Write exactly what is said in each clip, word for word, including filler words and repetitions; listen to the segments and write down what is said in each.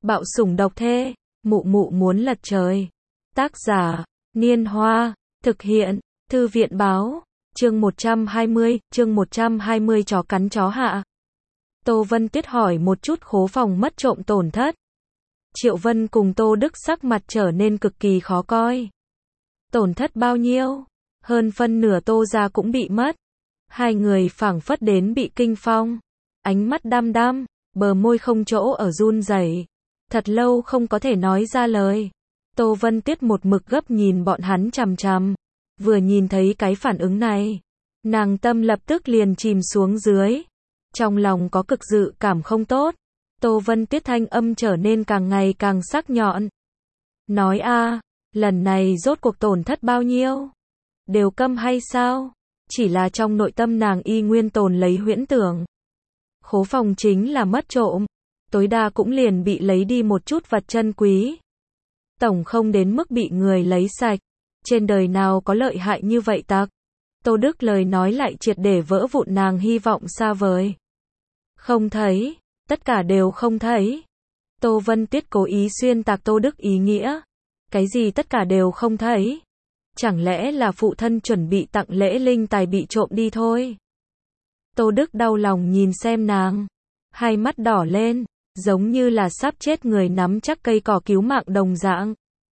Bạo sủng độc thê, mụ mụ muốn lật trời. Tác giả, Niên Hoa, thực hiện, Thư viện báo, chương một trăm hai mươi, chương một trăm hai mươi chó cắn chó hạ. Tô Vân Tuyết hỏi một chút khố phòng mất trộm tổn thất. Triệu Vân cùng Tô Đức sắc mặt trở nên cực kỳ khó coi. Tổn thất bao nhiêu? Hơn phân nửa Tô gia cũng bị mất. Hai người phảng phất đến bị kinh phong. Ánh mắt đăm đăm, bờ môi không chỗ ở run rẩy. Thật lâu không có thể nói ra lời. Tô Vân Tuyết một mực gấp nhìn bọn hắn chằm chằm. Vừa nhìn thấy cái phản ứng này, nàng tâm lập tức liền chìm xuống dưới. Trong lòng có cực dự cảm không tốt. Tô Vân Tuyết thanh âm trở nên càng ngày càng sắc nhọn. Nói a, lần này rốt cuộc tổn thất bao nhiêu? Đều câm hay sao? Chỉ là trong nội tâm nàng y nguyên tồn lấy huyễn tưởng. Khố phòng chính là mất trộm. Tối đa cũng liền bị lấy đi một chút vật chân quý. Tổng không đến mức bị người lấy sạch. Trên đời nào có lợi hại như vậy tặc? Tô Đức lời nói lại triệt để vỡ vụn nàng hy vọng xa vời. Không thấy, tất cả đều không thấy. Tô Vân Tuyết cố ý xuyên tạc Tô Đức ý nghĩa. Cái gì tất cả đều không thấy? Chẳng lẽ là phụ thân chuẩn bị tặng lễ linh tài bị trộm đi thôi? Tô Đức đau lòng nhìn xem nàng. Hai mắt đỏ lên, giống như là sắp chết người nắm chắc cây cỏ cứu mạng đồng dạng.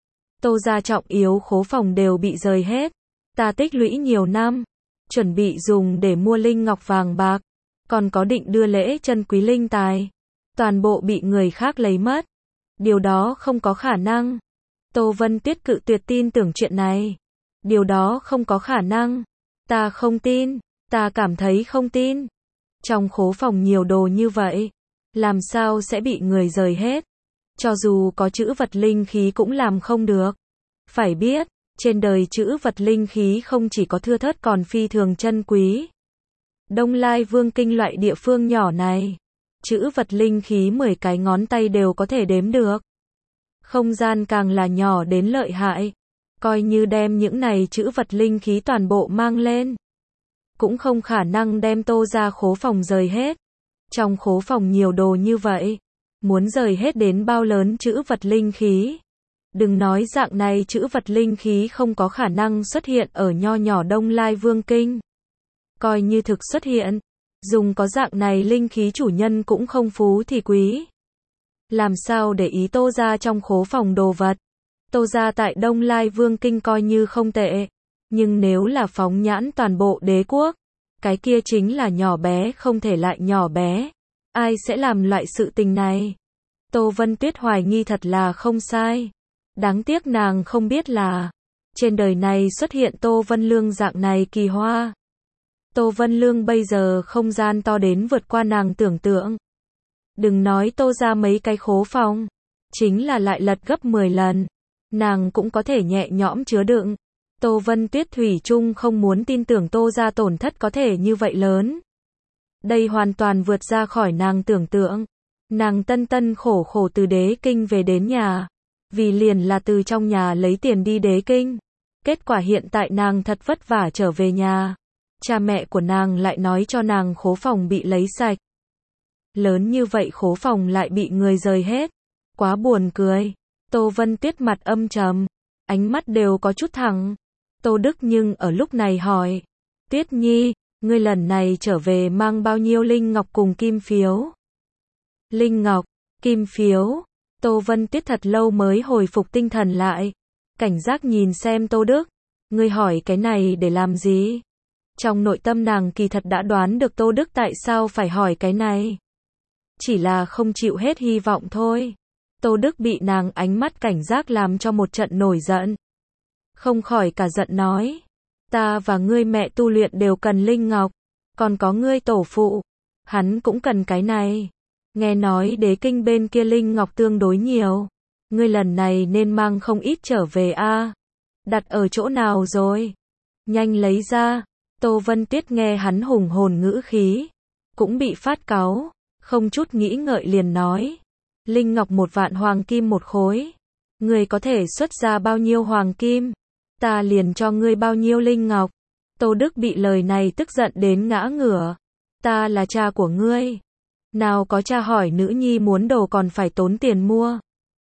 Tô gia trọng yếu khố phòng đều bị rời hết. Ta tích lũy nhiều năm, chuẩn bị dùng để mua linh ngọc vàng bạc, còn có định đưa lễ chân quý linh tài, toàn bộ bị người khác lấy mất. Điều đó không có khả năng. Tô Vân Tuyết cự tuyệt tin tưởng chuyện này. Điều đó không có khả năng. Ta không tin, ta cảm thấy không tin. Trong khố phòng nhiều đồ như vậy, làm sao sẽ bị người rời hết? Cho dù có chữ vật linh khí cũng làm không được. Phải biết, trên đời chữ vật linh khí không chỉ có thưa thớt còn phi thường chân quý. Đông Lai Vương Kinh loại địa phương nhỏ này, chữ vật linh khí mười cái ngón tay đều có thể đếm được. Không gian càng là nhỏ đến lợi hại. Coi như đem những này chữ vật linh khí toàn bộ mang lên, cũng không khả năng đem Tô gia khố phòng rời hết. Trong khố phòng nhiều đồ như vậy, muốn rời hết đến bao lớn chữ vật linh khí. Đừng nói dạng này chữ vật linh khí không có khả năng xuất hiện ở nho nhỏ Đông Lai Vương Kinh. Coi như thực xuất hiện, dùng có dạng này linh khí chủ nhân cũng không phú thì quý. Làm sao để ý Tô gia trong khố phòng đồ vật? Tô gia tại Đông Lai Vương Kinh coi như không tệ, nhưng nếu là phóng nhãn toàn bộ đế quốc, cái kia chính là nhỏ bé không thể lại nhỏ bé. Ai sẽ làm loại sự tình này? Tô Vân Tuyết hoài nghi thật là không sai. Đáng tiếc nàng không biết là, trên đời này xuất hiện Tô Vân Lương dạng này kỳ hoa. Tô Vân Lương bây giờ không gian to đến vượt qua nàng tưởng tượng. Đừng nói Tô gia mấy cái khố phòng, chính là lại lật gấp mười lần, nàng cũng có thể nhẹ nhõm chứa đựng. Tô Vân Tuyết thủy chung không muốn tin tưởng Tô gia tổn thất có thể như vậy lớn. Đây hoàn toàn vượt ra khỏi nàng tưởng tượng. Nàng tân tân khổ khổ từ đế kinh về đến nhà, vì liền là từ trong nhà lấy tiền đi đế kinh. Kết quả hiện tại nàng thật vất vả trở về nhà, cha mẹ của nàng lại nói cho nàng khố phòng bị lấy sạch. Lớn như vậy khố phòng lại bị người rời hết. Quá buồn cười. Tô Vân Tuyết mặt âm trầm, ánh mắt đều có chút thẳng. Tô Đức nhưng ở lúc này hỏi, Tuyết Nhi, ngươi lần này trở về mang bao nhiêu linh ngọc cùng kim phiếu? Linh ngọc, kim phiếu. Tô Vân Tuyết thật lâu mới hồi phục tinh thần lại. Cảnh giác nhìn xem Tô Đức. Ngươi hỏi cái này để làm gì? Trong nội tâm nàng kỳ thật đã đoán được Tô Đức tại sao phải hỏi cái này. Chỉ là không chịu hết hy vọng thôi. Tô Đức bị nàng ánh mắt cảnh giác làm cho một trận nổi giận. Không khỏi cả giận nói. Ta và ngươi mẹ tu luyện đều cần linh ngọc. Còn có ngươi tổ phụ, hắn cũng cần cái này. Nghe nói đế kinh bên kia linh ngọc tương đối nhiều. Ngươi lần này nên mang không ít trở về a. Đặt ở chỗ nào rồi? Nhanh lấy ra. Tô Vân Tuyết nghe hắn hùng hồn ngữ khí, cũng bị phát cáu, không chút nghĩ ngợi liền nói. Linh ngọc một vạn hoàng kim một khối. Ngươi có thể xuất ra bao nhiêu hoàng kim, ta liền cho ngươi bao nhiêu linh ngọc. Tô Đức bị lời này tức giận đến ngã ngửa. Ta là cha của ngươi. Nào có cha hỏi nữ nhi muốn đồ còn phải tốn tiền mua.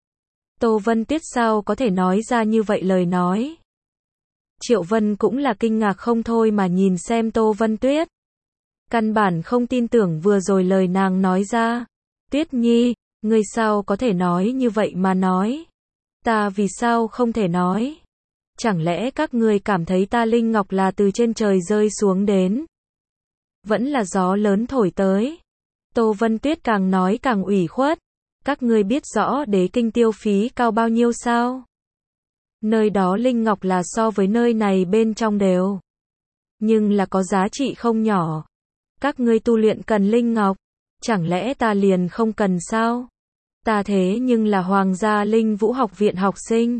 Tô Vân Tuyết sao có thể nói ra như vậy lời nói. Triệu Vân cũng là kinh ngạc không thôi mà nhìn xem Tô Vân Tuyết. Căn bản không tin tưởng vừa rồi lời nàng nói ra. Tuyết Nhi, ngươi sao có thể nói như vậy mà nói. Ta vì sao không thể nói. Chẳng lẽ các ngươi cảm thấy ta Linh Ngọc là từ trên trời rơi xuống đến. Vẫn là gió lớn thổi tới. Tô Vân Tuyết càng nói càng ủy khuất. Các ngươi biết rõ đế kinh tiêu phí cao bao nhiêu sao? Nơi đó Linh Ngọc là so với nơi này bên trong đều. Nhưng là có giá trị không nhỏ. Các ngươi tu luyện cần Linh Ngọc. Chẳng lẽ ta liền không cần sao? Ta thế nhưng là Hoàng gia Linh Vũ học viện học sinh.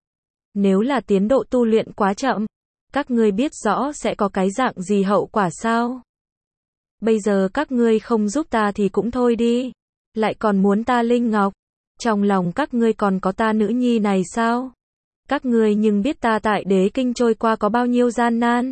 Nếu là tiến độ tu luyện quá chậm, các ngươi biết rõ sẽ có cái dạng gì hậu quả sao? Bây giờ các ngươi không giúp ta thì cũng thôi đi. Lại còn muốn ta Linh Ngọc. Trong lòng các ngươi còn có ta nữ nhi này sao? Các ngươi nhưng biết ta tại đế kinh trôi qua có bao nhiêu gian nan.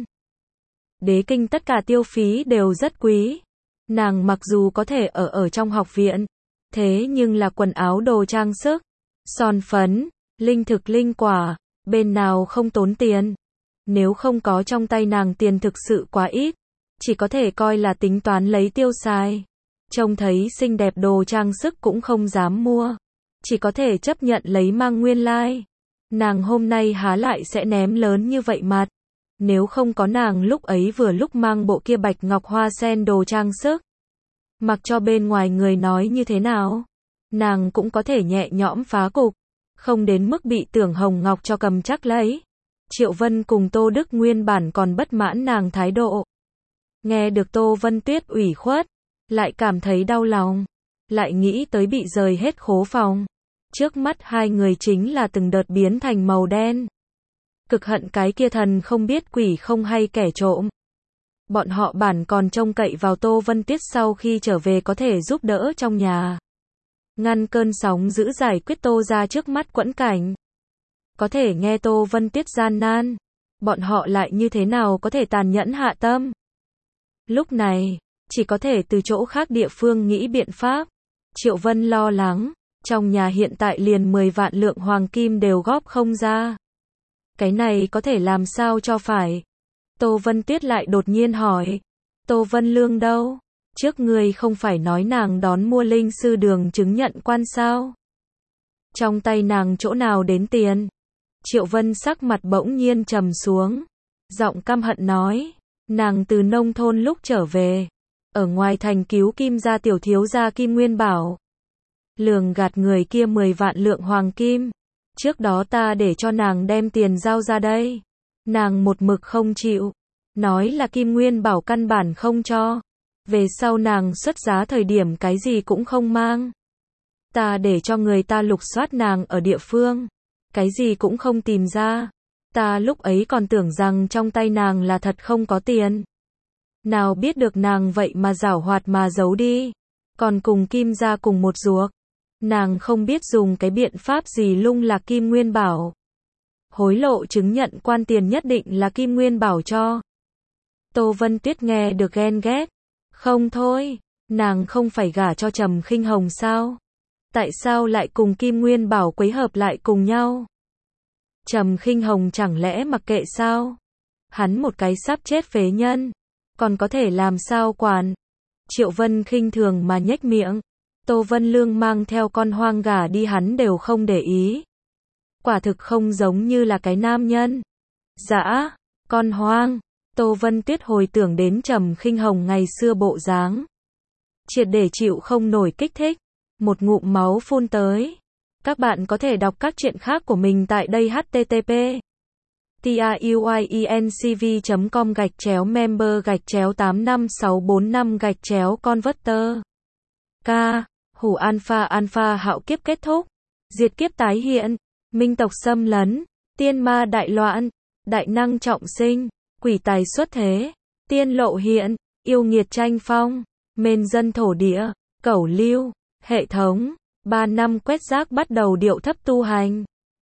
Đế kinh tất cả tiêu phí đều rất quý. Nàng mặc dù có thể ở ở trong học viện, thế nhưng là quần áo đồ trang sức, son phấn, linh thực linh quả, bên nào không tốn tiền. Nếu không có trong tay nàng tiền thực sự quá ít, chỉ có thể coi là tính toán lấy tiêu xài. Trông thấy xinh đẹp đồ trang sức cũng không dám mua, chỉ có thể chấp nhận lấy mang nguyên lai. Like. Nàng hôm nay há lại sẽ ném lớn như vậy mặt. Nếu không có nàng lúc ấy vừa lúc mang bộ kia bạch ngọc hoa sen đồ trang sức. Mặc cho bên ngoài người nói như thế nào, nàng cũng có thể nhẹ nhõm phá cục, không đến mức bị Tưởng Hồng Ngọc cho cầm chắc lấy. Triệu Vân cùng Tô Đức nguyên bản còn bất mãn nàng thái độ. Nghe được Tô Vân Tuyết ủy khuất, lại cảm thấy đau lòng, lại nghĩ tới bị rời hết khố phòng. Trước mắt hai người chính là từng đợt biến thành màu đen. Cực hận cái kia thần không biết quỷ không hay kẻ trộm. Bọn họ bản còn trông cậy vào Tô Vân Tuyết sau khi trở về có thể giúp đỡ trong nhà. Ngăn cơn sóng dữ giải quyết Tô ra trước mắt quẫn cảnh. Có thể nghe Tô Vân Tuyết gian nan. Bọn họ lại như thế nào có thể tàn nhẫn hạ tâm. Lúc này, chỉ có thể từ chỗ khác địa phương nghĩ biện pháp. Triệu Vân lo lắng. Trong nhà hiện tại liền mười vạn lượng hoàng kim đều góp không ra. Cái này có thể làm sao cho phải. Tô Vân Tuyết lại đột nhiên hỏi. Tô Vân Lương đâu? Trước người không phải nói nàng đón mua linh sư đường chứng nhận quan sao? Trong tay nàng chỗ nào đến tiền? Triệu Vân sắc mặt bỗng nhiên trầm xuống. Giọng căm hận nói. Nàng từ nông thôn lúc trở về. Ở ngoài thành cứu Kim gia tiểu thiếu gia Kim Nguyên Bảo. Lường gạt người kia mười vạn lượng hoàng kim. Trước đó ta để cho nàng đem tiền giao ra đây. Nàng một mực không chịu. Nói là Kim Nguyên Bảo căn bản không cho. Về sau nàng xuất giá thời điểm cái gì cũng không mang. Ta để cho người ta lục soát nàng ở địa phương. Cái gì cũng không tìm ra. Ta lúc ấy còn tưởng rằng trong tay nàng là thật không có tiền. Nào biết được nàng vậy mà giảo hoạt mà giấu đi. Còn cùng Kim gia cùng một ruột. Nàng không biết dùng cái biện pháp gì lung lạc Kim Nguyên Bảo. Hối lộ chứng nhận quan tiền nhất định là Kim Nguyên Bảo cho. Tô Vân Tuyết nghe được ghen ghét. Không thôi, nàng không phải gả cho Trầm Khinh Hồng sao? Tại sao lại cùng Kim Nguyên Bảo quấy hợp lại cùng nhau? Trầm Khinh Hồng chẳng lẽ mặc kệ sao? Hắn một cái sắp chết phế nhân, còn có thể làm sao quản? Triệu Vân khinh thường mà nhếch miệng. Tô Vân Lương mang theo con hoang gà đi hắn đều không để ý. Quả thực không giống như là cái nam nhân. Dã, con hoang. Tô Vân Tuyết hồi tưởng đến Trầm Khinh Hồng ngày xưa bộ dáng. Triệt để chịu không nổi kích thích. Một ngụm máu phun tới. Các bạn có thể đọc các truyện khác của mình tại đây h t t p truyencv chấm com gạch chéo member gạch chéo tám năm sáu bốn năm gạch chéo converter. K. Hủ alpha alpha hạo kiếp kết thúc. Diệt kiếp tái hiện. Minh tộc xâm lấn. Tiên ma đại loạn. Đại năng trọng sinh. Quỷ tài xuất thế. Tiên lộ hiện. Yêu nghiệt tranh phong. Mên dân thổ địa. Cẩu lưu. Hệ thống. Ba năm quét rác bắt đầu điệu thấp tu hành.